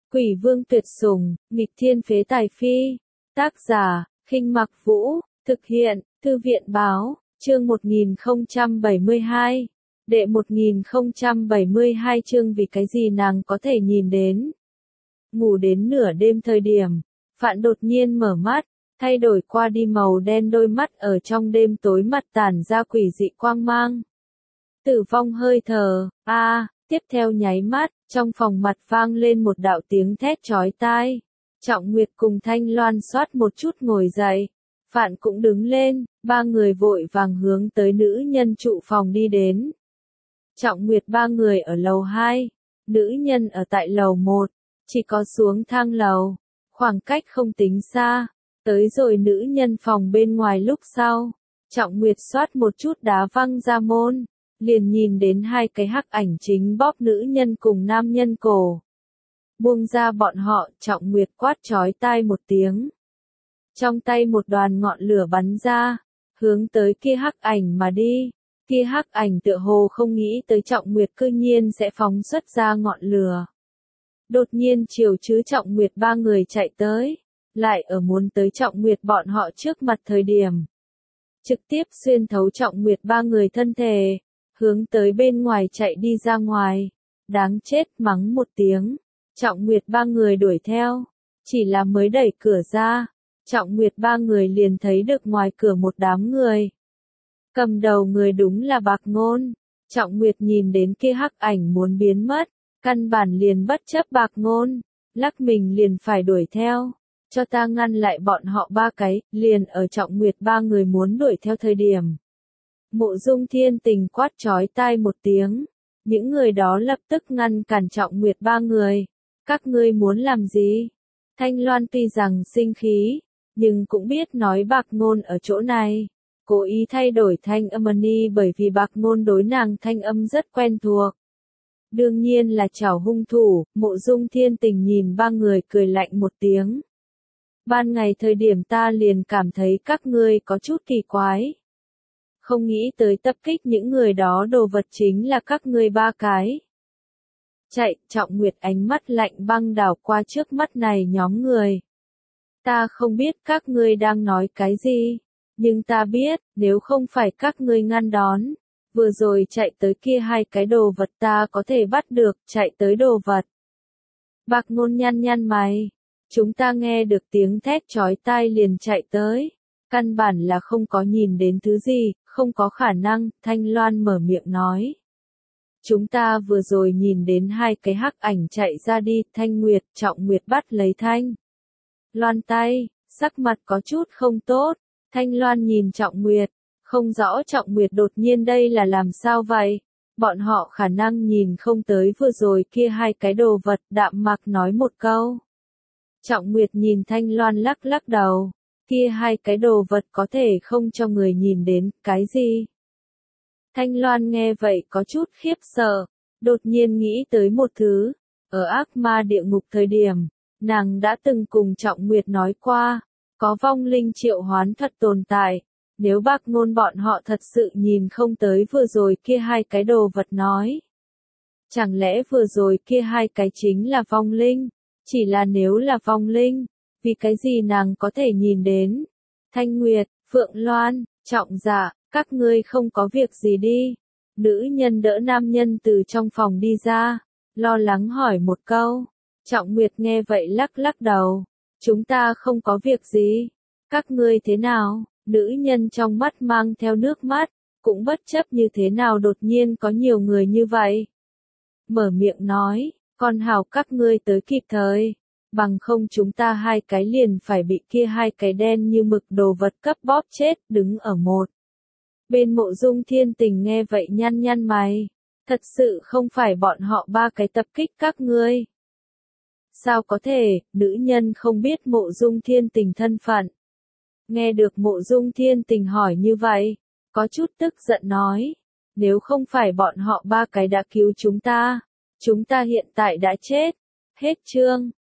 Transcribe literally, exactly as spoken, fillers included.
Quỷ vương tuyệt sủng, nghịch thiên phế tài phi. Tác giả, Khinh Mặc Vũ, thực hiện, Thư viện báo, chương một nghìn không trăm bảy mươi hai. Đệ một nghìn không trăm bảy mươi hai chương vì cái gì nàng có thể nhìn đến. Ngủ đến nửa đêm thời điểm, Phạn đột nhiên mở mắt, thay đổi qua đi màu đen đôi mắt ở trong đêm tối mặt tản ra quỷ dị quang mang. Tử vong hơi thở, a à, tiếp theo nháy mắt, trong phòng mặt vang lên một đạo tiếng thét chói tai. Trọng Nguyệt cùng Thanh Loan xoát một chút ngồi dậy. Phạn cũng đứng lên, ba người vội vàng hướng tới nữ nhân trụ phòng đi đến. Trọng Nguyệt ba người ở lầu hai, nữ nhân ở tại lầu một, chỉ có xuống thang lầu, khoảng cách không tính xa, tới rồi nữ nhân phòng bên ngoài lúc sau. Trọng Nguyệt xoát một chút đá văng ra môn, liền nhìn đến hai cái hắc ảnh chính bóp nữ nhân cùng nam nhân cổ. Buông ra bọn họ, Trọng Nguyệt quát chói tai một tiếng. Trong tay một đoàn ngọn lửa bắn ra, hướng tới kia hắc ảnh mà đi. Kia hắc ảnh tựa hồ không nghĩ tới Trọng Nguyệt cư nhiên sẽ phóng xuất ra ngọn lửa. Đột nhiên chiều chứ Trọng Nguyệt ba người chạy tới, lại ở muốn tới Trọng Nguyệt bọn họ trước mặt thời điểm. Trực tiếp xuyên thấu Trọng Nguyệt ba người thân thể, hướng tới bên ngoài chạy đi ra ngoài. Đáng chết, mắng một tiếng. Trọng Nguyệt ba người đuổi theo, chỉ là mới đẩy cửa ra, Trọng Nguyệt ba người liền thấy được ngoài cửa một đám người. Cầm đầu người đúng là Bạc Ngôn. Trọng Nguyệt nhìn đến kia hắc ảnh muốn biến mất, căn bản liền bất chấp Bạc Ngôn, lắc mình liền phải đuổi theo, cho ta ngăn lại bọn họ ba cái. Liền ở Trọng Nguyệt ba người muốn đuổi theo thời điểm, Mộ Dung Thiên Tình quát chói tai một tiếng, những người đó lập tức ngăn cản Trọng Nguyệt ba người. Các ngươi muốn làm gì? Thanh Loan tuy rằng sinh khí, nhưng cũng biết nói Bạc Ngôn ở chỗ này, cố ý thay đổi thanh âm ni bởi vì Bạc Ngôn đối nàng thanh âm rất quen thuộc. Đương nhiên là chảo hung thủ. Mộ Dung Thiên Tình nhìn ba người cười lạnh một tiếng. Ban ngày thời điểm ta liền cảm thấy các ngươi có chút kỳ quái. Không nghĩ tới tập kích những người đó đồ vật chính là các ngươi ba cái. Chạy, Trọng Nguyệt ánh mắt lạnh băng đảo qua trước mắt này nhóm người. Ta không biết các ngươi đang nói cái gì, nhưng ta biết, nếu không phải các ngươi ngăn đón, vừa rồi chạy tới kia hai cái đồ vật ta có thể bắt được, chạy tới đồ vật. Bạc Ngôn nhăn nhăn mày, chúng ta nghe được tiếng thét chói tai liền chạy tới, căn bản là không có nhìn đến thứ gì, không có khả năng. Thanh Loan mở miệng nói. Chúng ta vừa rồi nhìn đến hai cái hắc ảnh chạy ra đi. Thanh Nguyệt, Trọng Nguyệt bắt lấy Thanh Loan tay, sắc mặt có chút không tốt. Thanh Loan nhìn Trọng Nguyệt, không rõ Trọng Nguyệt đột nhiên đây là làm sao vậy. Bọn họ khả năng nhìn không tới vừa rồi kia hai cái đồ vật. Đạm Mạc nói một câu. Trọng Nguyệt nhìn Thanh Loan lắc lắc đầu. Kia hai cái đồ vật có thể không cho người nhìn đến, cái gì? Thanh Loan nghe vậy có chút khiếp sợ, đột nhiên nghĩ tới một thứ. Ở ác ma địa ngục thời điểm, nàng đã từng cùng Trọng Nguyệt nói qua, có vong linh triệu hoán thuật tồn tại. Nếu Bạc Ngôn bọn họ thật sự nhìn không tới vừa rồi kia hai cái đồ vật nói. Chẳng lẽ vừa rồi kia hai cái chính là vong linh? Chỉ là nếu là vong linh, vì cái gì nàng có thể nhìn đến? Thanh Nguyệt, Phượng Loan, Trọng Dạ, các ngươi không có việc gì đi. Nữ nhân đỡ nam nhân từ trong phòng đi ra, lo lắng hỏi một câu. Trọng Nguyệt nghe vậy lắc lắc đầu. Chúng ta không có việc gì. Các ngươi thế nào? Nữ nhân trong mắt mang theo nước mắt, cũng bất chấp như thế nào đột nhiên có nhiều người như vậy. Mở miệng nói, con hào các ngươi tới kịp thời, bằng không chúng ta hai cái liền phải bị kia hai cái đen như mực đồ vật cấp bóp chết. Đứng ở một bên Mộ Dung Thiên Tình nghe vậy nhăn nhăn mày, thật sự không phải bọn họ ba cái tập kích các ngươi. Sao có thể? Nữ nhân không biết Mộ Dung Thiên Tình thân phận. Nghe được Mộ Dung Thiên Tình hỏi như vậy, có chút tức giận nói, nếu không phải bọn họ ba cái đã cứu chúng ta, chúng ta hiện tại đã chết. Hết chương.